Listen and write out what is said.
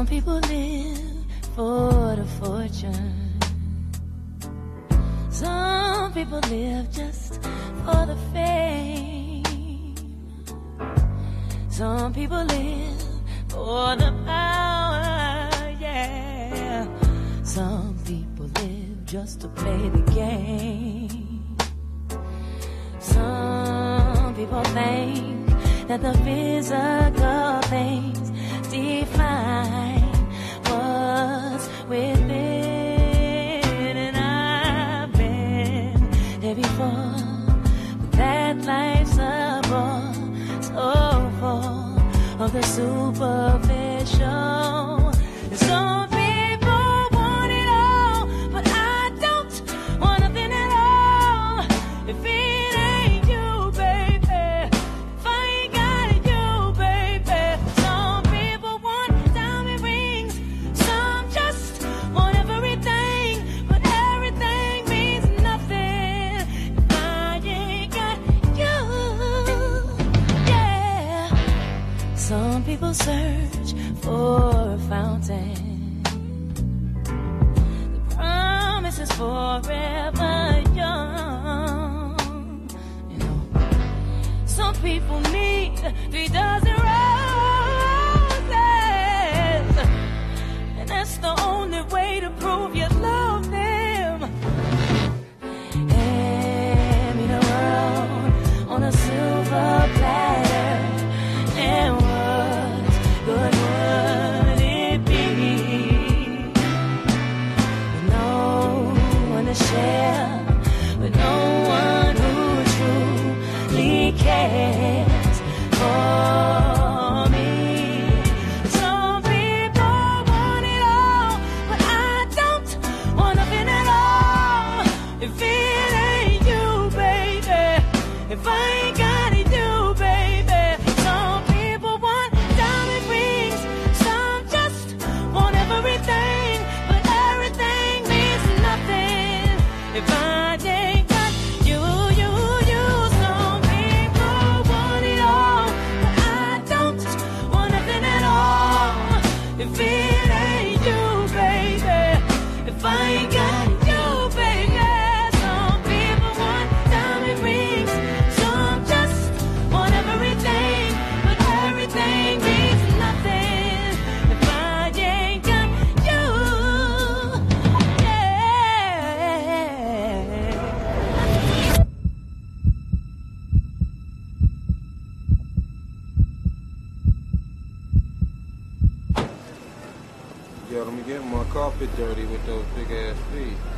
Some people live for the fortune. Some people live just for the fame. Some people live for the power, yeah. Some people live just to play the game. Some people think that the physical things define what's within, and I've been there before. But that life's a bore, so full of the superficial. And some people want it all, but I don't want nothing at all. If it ain't you, baby, if I ain't got it, you, baby. Some people want diamond rings, some just want everything, but everything means nothing if I ain't got you, yeah. Some people search for a fountain. The promise is forever young. You know, some people need 3 dozen roses, and that's the only way to prove you love them. Hand me the world on a silver platter, and what good would it be with no one to share, with no one who truly cares for me? Some people want it all, but I don't want nothing at all. If it ain't you, baby, if I ain't got it, you, baby. Some people want diamond rings, some just want everything, but everything means nothing if I ain't got you, you, you. Some people want it all, but I don't want nothing at all. If it ain't you, baby, if I ain't got you, baby. Some people want diamond rings, some just want everything, but everything means nothing if I ain't got you, yeah. Yo, let me get my carpet dirty with those big ass feet.